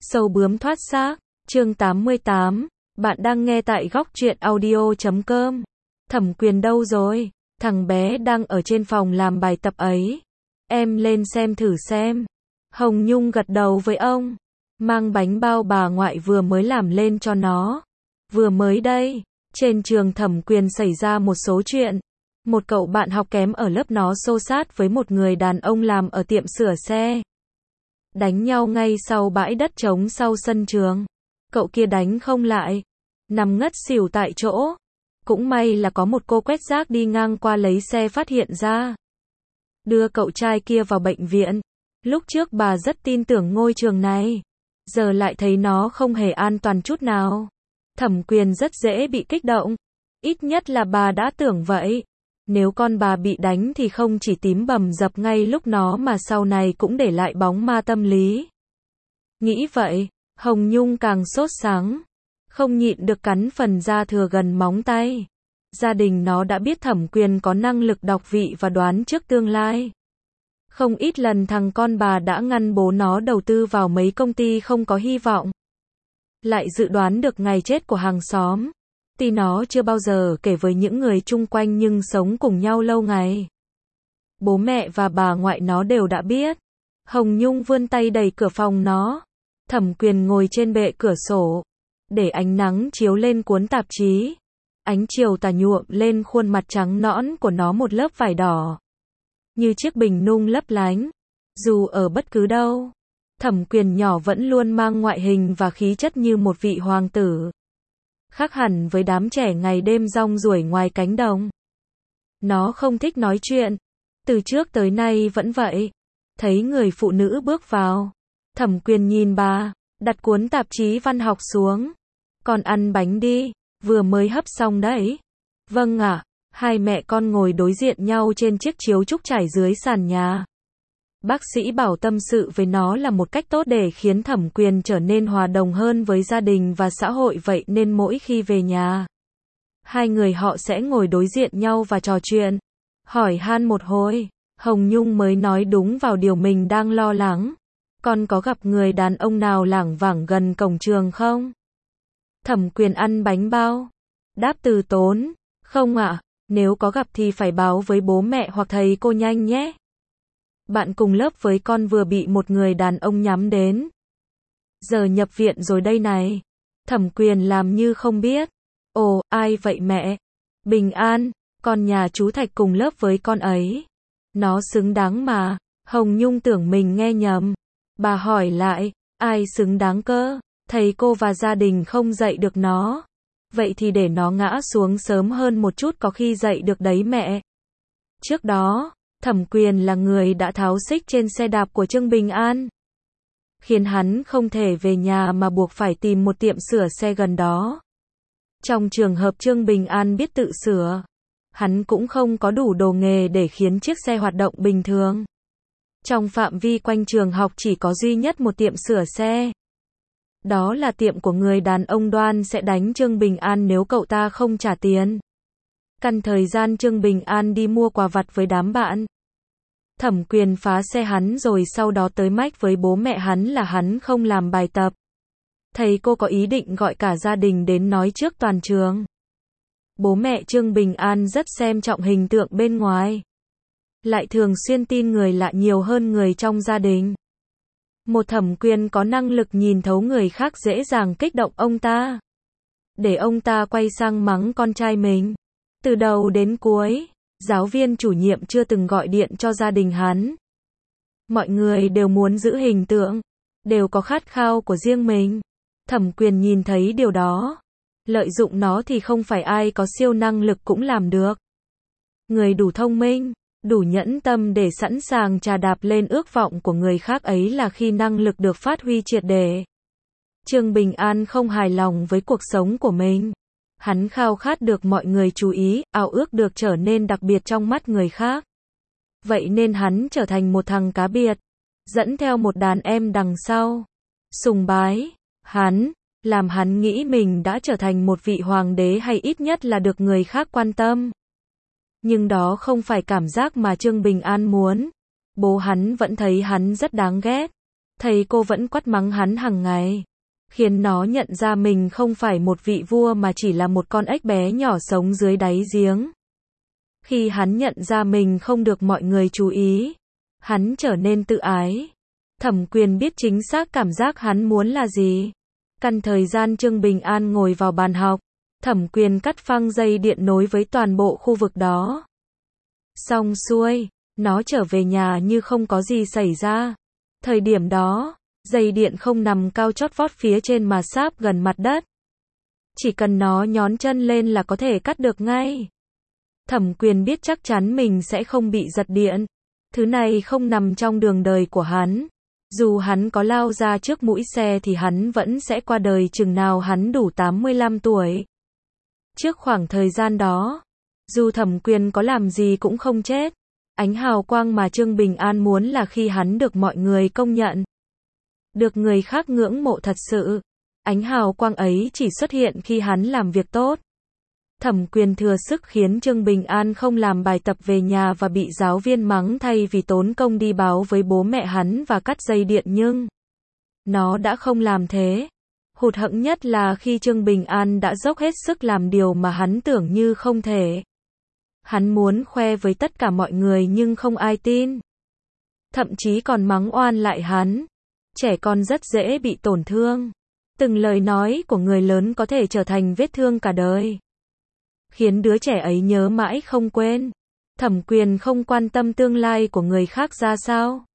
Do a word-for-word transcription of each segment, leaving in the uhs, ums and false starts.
Sâu bướm thoát xác, chương tám mươi tám, bạn đang nghe tại góc truyện audio chấm com. Thẩm Quyền đâu rồi? Thằng bé đang ở trên phòng làm bài tập ấy. Em lên xem thử xem. Hồng Nhung gật đầu với ông. Mang bánh bao bà ngoại vừa mới làm lên cho nó. Vừa mới đây, trên trường Thẩm Quyền xảy ra một số chuyện. Một cậu bạn học kém ở lớp nó xô xát với một người đàn ông làm ở tiệm sửa xe. Đánh nhau ngay sau bãi đất trống sau sân trường. Cậu kia đánh không lại, nằm ngất xỉu tại chỗ. Cũng may là có một cô quét rác đi ngang qua lấy xe phát hiện ra. Đưa cậu trai kia vào bệnh viện. Lúc trước bà rất tin tưởng ngôi trường này. Giờ lại thấy nó không hề an toàn chút nào. Thẩm Quyền rất dễ bị kích động. Ít nhất là bà đã tưởng vậy. Nếu con bà bị đánh thì không chỉ tím bầm dập ngay lúc nó mà sau này cũng để lại bóng ma tâm lý. Nghĩ vậy, Hồng Nhung càng sốt sắng. Không nhịn được cắn phần da thừa gần móng tay. Gia đình nó đã biết Thẩm Quyền có năng lực đọc vị và đoán trước tương lai. Không ít lần thằng con bà đã ngăn bố nó đầu tư vào mấy công ty không có hy vọng. Lại dự đoán được ngày chết của hàng xóm. Tuy nó chưa bao giờ kể với những người chung quanh nhưng sống cùng nhau lâu ngày. Bố mẹ và bà ngoại nó đều đã biết. Hồng Nhung vươn tay đẩy cửa phòng nó. Thẩm Quyền ngồi trên bệ cửa sổ. Để ánh nắng chiếu lên cuốn tạp chí. Ánh chiều tà nhuộm lên khuôn mặt trắng nõn của nó một lớp vải đỏ. Như chiếc bình nung lấp lánh. Dù ở bất cứ đâu, Thẩm Quyền nhỏ vẫn luôn mang ngoại hình và khí chất như một vị hoàng tử. Khác hẳn với đám trẻ ngày đêm rong ruổi ngoài cánh đồng. Nó không thích nói chuyện. Từ trước tới nay vẫn vậy. Thấy người phụ nữ bước vào. Thẩm Quyền nhìn bà, đặt cuốn tạp chí văn học xuống. Con ăn bánh đi, vừa mới hấp xong đấy. Vâng ạ. Hai mẹ con ngồi đối diện nhau trên chiếc chiếu trúc trải dưới sàn nhà. Bác sĩ bảo tâm sự với nó là một cách tốt để khiến Thẩm Quyền trở nên hòa đồng hơn với gia đình và xã hội, vậy nên mỗi khi về nhà, hai người họ sẽ ngồi đối diện nhau và trò chuyện, hỏi han một hồi. Hồng Nhung mới nói đúng vào điều mình đang lo lắng. Con có gặp người đàn ông nào lảng vảng gần cổng trường không? Thẩm Quyền ăn bánh bao. Đáp từ tốn. Không ạ, nếu có gặp thì phải báo với bố mẹ hoặc thầy cô nhanh nhé. Bạn cùng lớp với con vừa bị một người đàn ông nhắm đến. Giờ nhập viện rồi đây này. Thẩm Quyền làm như không biết. Ồ, ai vậy mẹ? Bình An, con nhà chú Thạch cùng lớp với con ấy. Nó xứng đáng mà. Hồng Nhung tưởng mình nghe nhầm. Bà hỏi lại, ai xứng đáng cơ? Thầy cô và gia đình không dạy được nó. Vậy thì để nó ngã xuống sớm hơn một chút có khi dạy được đấy mẹ. Trước đó, Thẩm Quyền là người đã tháo xích trên xe đạp của Trương Bình An. Khiến hắn không thể về nhà mà buộc phải tìm một tiệm sửa xe gần đó. Trong trường hợp Trương Bình An biết tự sửa, hắn cũng không có đủ đồ nghề để khiến chiếc xe hoạt động bình thường. Trong phạm vi quanh trường học chỉ có duy nhất một tiệm sửa xe. Đó là tiệm của người đàn ông đoan sẽ đánh Trương Bình An nếu cậu ta không trả tiền. Căn thời gian Trương Bình An đi mua quà vặt với đám bạn. Thẩm Quyền phá xe hắn rồi sau đó tới mách với bố mẹ hắn là hắn không làm bài tập. Thầy cô có ý định gọi cả gia đình đến nói trước toàn trường. Bố mẹ Trương Bình An rất xem trọng hình tượng bên ngoài. Lại thường xuyên tin người lạ nhiều hơn người trong gia đình. Một Thẩm Quyền có năng lực nhìn thấu người khác dễ dàng kích động ông ta. Để ông ta quay sang mắng con trai mình. Từ đầu đến cuối, giáo viên chủ nhiệm chưa từng gọi điện cho gia đình hắn. Mọi người đều muốn giữ hình tượng, đều có khát khao của riêng mình. Thẩm Quyền nhìn thấy điều đó. Lợi dụng nó thì không phải ai có siêu năng lực cũng làm được. Người đủ thông minh, đủ nhẫn tâm để sẵn sàng chà đạp lên ước vọng của người khác ấy là khi năng lực được phát huy triệt để. Trương Bình An không hài lòng với cuộc sống của mình. Hắn khao khát được mọi người chú ý, ao ước được trở nên đặc biệt trong mắt người khác. Vậy nên hắn trở thành một thằng cá biệt, dẫn theo một đàn em đằng sau. Sùng bái hắn, làm hắn nghĩ mình đã trở thành một vị hoàng đế hay ít nhất là được người khác quan tâm. Nhưng đó không phải cảm giác mà Trương Bình An muốn. Bố hắn vẫn thấy hắn rất đáng ghét. Thầy cô vẫn quát mắng hắn hàng ngày, khiến nó nhận ra mình không phải một vị vua mà chỉ là một con ếch bé nhỏ sống dưới đáy giếng. Khi hắn nhận ra mình không được mọi người chú ý, hắn trở nên tự ái. Thẩm Quyền biết chính xác cảm giác hắn muốn là gì. Căn thời gian Trương Bình An ngồi vào bàn học, Thẩm Quyền cắt phăng dây điện nối với toàn bộ khu vực đó. Xong xuôi, nó trở về nhà như không có gì xảy ra. Thời điểm đó, dây điện không nằm cao chót vót phía trên mà sáp gần mặt đất. Chỉ cần nó nhón chân lên là có thể cắt được ngay. Thẩm Quyền biết chắc chắn mình sẽ không bị giật điện. Thứ này không nằm trong đường đời của hắn. Dù hắn có lao ra trước mũi xe thì hắn vẫn sẽ qua đời chừng nào hắn đủ tám mươi lăm tuổi. Trước khoảng thời gian đó, dù Thẩm Quyền có làm gì cũng không chết. Ánh hào quang mà Trương Bình An muốn là khi hắn được mọi người công nhận, được người khác ngưỡng mộ thật sự. Ánh hào quang ấy chỉ xuất hiện khi hắn làm việc tốt. Thẩm Quyền thừa sức khiến Trương Bình An không làm bài tập về nhà và bị giáo viên mắng thay vì tốn công đi báo với bố mẹ hắn và cắt dây điện, nhưng nó đã không làm thế. Hụt hẫng nhất là khi Trương Bình An đã dốc hết sức làm điều mà hắn tưởng như không thể. Hắn muốn khoe với tất cả mọi người nhưng không ai tin. Thậm chí còn mắng oan lại hắn. Trẻ con rất dễ bị tổn thương. Từng lời nói của người lớn có thể trở thành vết thương cả đời, khiến đứa trẻ ấy nhớ mãi không quên. Thẩm Quyền không quan tâm tương lai của người khác ra sao.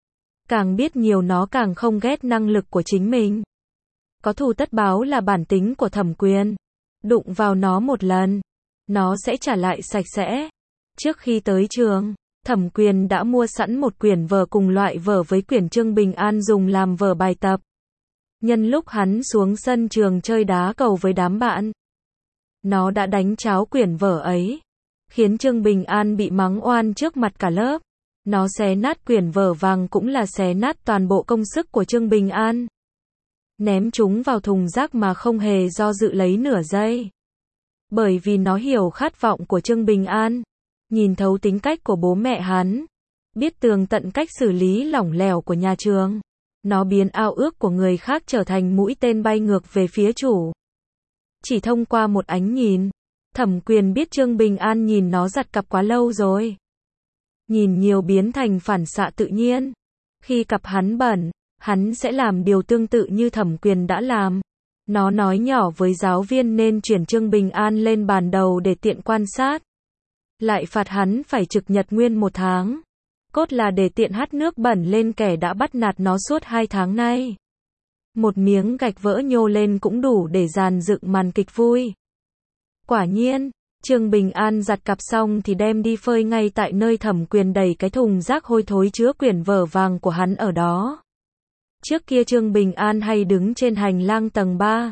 Càng biết nhiều nó càng không ghét năng lực của chính mình. Có thù tất báo là bản tính của Thẩm Quyền. Đụng vào nó một lần, nó sẽ trả lại sạch sẽ. Trước khi tới trường, Thẩm Quyền đã mua sẵn một quyển vở cùng loại vở với quyển Trương Bình An dùng làm vở bài tập. Nhân lúc hắn xuống sân trường chơi đá cầu với đám bạn, nó đã đánh tráo quyển vở ấy, khiến Trương Bình An bị mắng oan trước mặt cả lớp. Nó xé nát quyển vở vàng cũng là xé nát toàn bộ công sức của Trương Bình An. Ném chúng vào thùng rác mà không hề do dự lấy nửa giây. Bởi vì nó hiểu khát vọng của Trương Bình An, nhìn thấu tính cách của bố mẹ hắn, biết tường tận cách xử lý lỏng lẻo của nhà trường. Nó biến ao ước của người khác trở thành mũi tên bay ngược về phía chủ. Chỉ thông qua một ánh nhìn, Thẩm Quyền biết Trương Bình An nhìn nó giặt cặp quá lâu rồi. Nhìn nhiều biến thành phản xạ tự nhiên. Khi cặp hắn bẩn, hắn sẽ làm điều tương tự như Thẩm Quyền đã làm. Nó nói nhỏ với giáo viên nên chuyển Trương Bình An lên bàn đầu để tiện quan sát. Lại phạt hắn phải trực nhật nguyên một tháng. Cốt là để tiện hắt nước bẩn lên kẻ đã bắt nạt nó suốt hai tháng nay. Một miếng gạch vỡ nhô lên cũng đủ để dàn dựng màn kịch vui. Quả nhiên, Trương Bình An giặt cặp xong thì đem đi phơi ngay tại nơi Thẩm Quyền đẩy cái thùng rác hôi thối chứa quyển vở vàng của hắn ở đó. Trước kia Trương Bình An hay đứng trên hành lang tầng ba,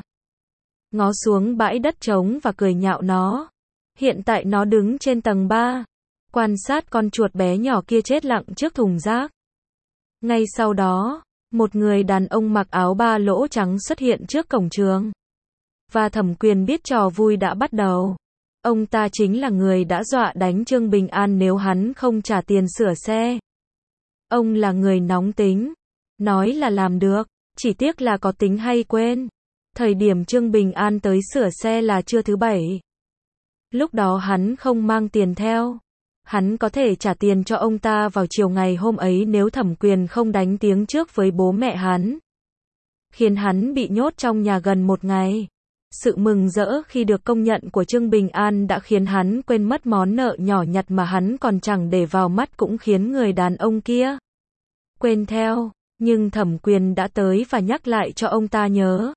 ngó xuống bãi đất trống và cười nhạo nó. Hiện tại nó đứng trên tầng ba, quan sát con chuột bé nhỏ kia chết lặng trước thùng rác. Ngay sau đó, một người đàn ông mặc áo ba lỗ trắng xuất hiện trước cổng trường. Và Thẩm Quyền biết trò vui đã bắt đầu. Ông ta chính là người đã dọa đánh Trương Bình An nếu hắn không trả tiền sửa xe. Ông là người nóng tính, nói là làm được, chỉ tiếc là có tính hay quên. Thời điểm Trương Bình An tới sửa xe là trưa thứ bảy. Lúc đó hắn không mang tiền theo. Hắn có thể trả tiền cho ông ta vào chiều ngày hôm ấy nếu Thẩm Quyền không đánh tiếng trước với bố mẹ hắn, khiến hắn bị nhốt trong nhà gần một ngày. Sự mừng rỡ khi được công nhận của Trương Bình An đã khiến hắn quên mất món nợ nhỏ nhặt mà hắn còn chẳng để vào mắt, cũng khiến người đàn ông kia quên theo. Nhưng Thẩm Quyền đã tới và nhắc lại cho ông ta nhớ.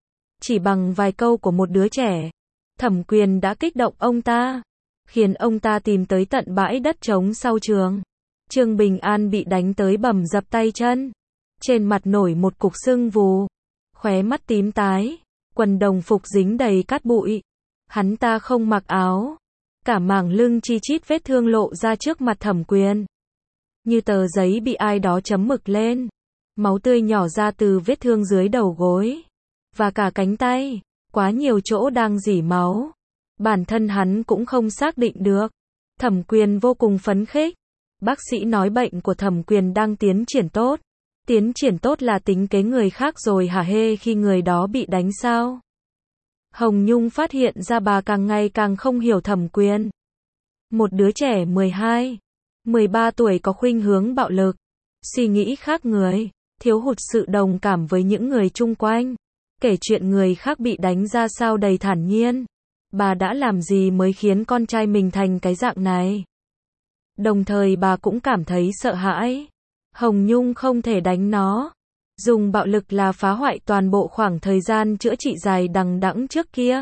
Chỉ bằng vài câu của một đứa trẻ, Thẩm Quyền đã kích động ông ta, khiến ông ta tìm tới tận bãi đất trống sau trường. Trương Bình An bị đánh tới bầm dập tay chân, trên mặt nổi một cục sưng vù, khóe mắt tím tái, quần đồng phục dính đầy cát bụi. Hắn ta không mặc áo, cả mảng lưng chi chít vết thương lộ ra trước mặt Thẩm Quyền, như tờ giấy bị ai đó chấm mực lên. Máu tươi nhỏ ra từ vết thương dưới đầu gối và cả cánh tay, quá nhiều chỗ đang rỉ máu. Bản thân hắn cũng không xác định được. Thẩm Quyền vô cùng phấn khích. Bác sĩ nói bệnh của Thẩm Quyền đang tiến triển tốt. Tiến triển tốt là tính kế người khác rồi hả hê khi người đó bị đánh sao? Hồng Nhung phát hiện ra bà càng ngày càng không hiểu Thẩm Quyền. Một đứa trẻ mười hai, mười ba tuổi có khuynh hướng bạo lực, suy nghĩ khác người, thiếu hụt sự đồng cảm với những người chung quanh, kể chuyện người khác bị đánh ra sao đầy thản nhiên. Bà đã làm gì mới khiến con trai mình thành cái dạng này? Đồng thời bà cũng cảm thấy sợ hãi. Hồng Nhung không thể đánh nó. Dùng bạo lực là phá hoại toàn bộ khoảng thời gian chữa trị dài đằng đẵng trước kia.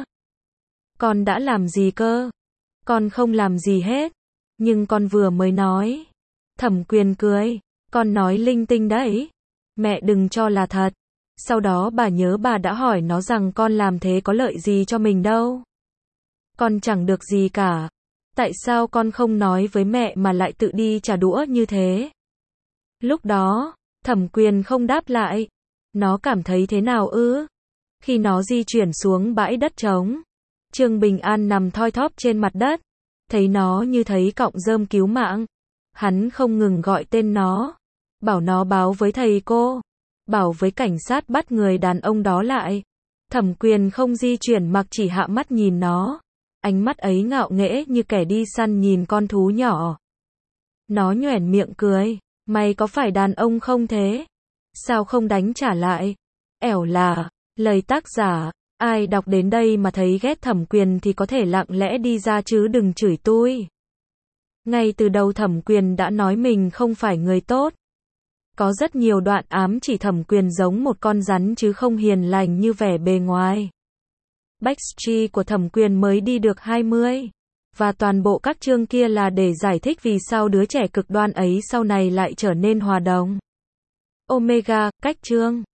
Con đã làm gì cơ? Con không làm gì hết. Nhưng con vừa mới nói. Thẩm Quyền cười. Con nói linh tinh đấy. Mẹ đừng cho là thật. Sau đó bà nhớ bà đã hỏi nó rằng con làm thế có lợi gì cho mình đâu. Con chẳng được gì cả. Tại sao con không nói với mẹ mà lại tự đi trả đũa như thế? Lúc đó, Thẩm Quyền không đáp lại. Nó cảm thấy thế nào ư? Khi nó di chuyển xuống bãi đất trống, Trương Bình An nằm thoi thóp trên mặt đất. Thấy nó như thấy cọng rơm cứu mạng. Hắn không ngừng gọi tên nó. Bảo nó báo với thầy cô. Bảo với cảnh sát bắt người đàn ông đó lại. Thẩm Quyền không di chuyển mặc chỉ hạ mắt nhìn nó. Ánh mắt ấy ngạo nghễ như kẻ đi săn nhìn con thú nhỏ. Nó nhoẻn miệng cười. Mày có phải đàn ông không thế? Sao không đánh trả lại? Ẻo là, lời tác giả, ai đọc đến đây mà thấy ghét Thẩm Quyền thì có thể lặng lẽ đi ra chứ đừng chửi tui. Ngay từ đầu Thẩm Quyền đã nói mình không phải người tốt. Có rất nhiều đoạn ám chỉ Thẩm Quyền giống một con rắn chứ không hiền lành như vẻ bề ngoài. Backstreet của Thẩm Quyền mới đi được hai mươi. Và toàn bộ các chương kia là để giải thích vì sao đứa trẻ cực đoan ấy sau này lại trở nên hòa đồng. Omega, cách chương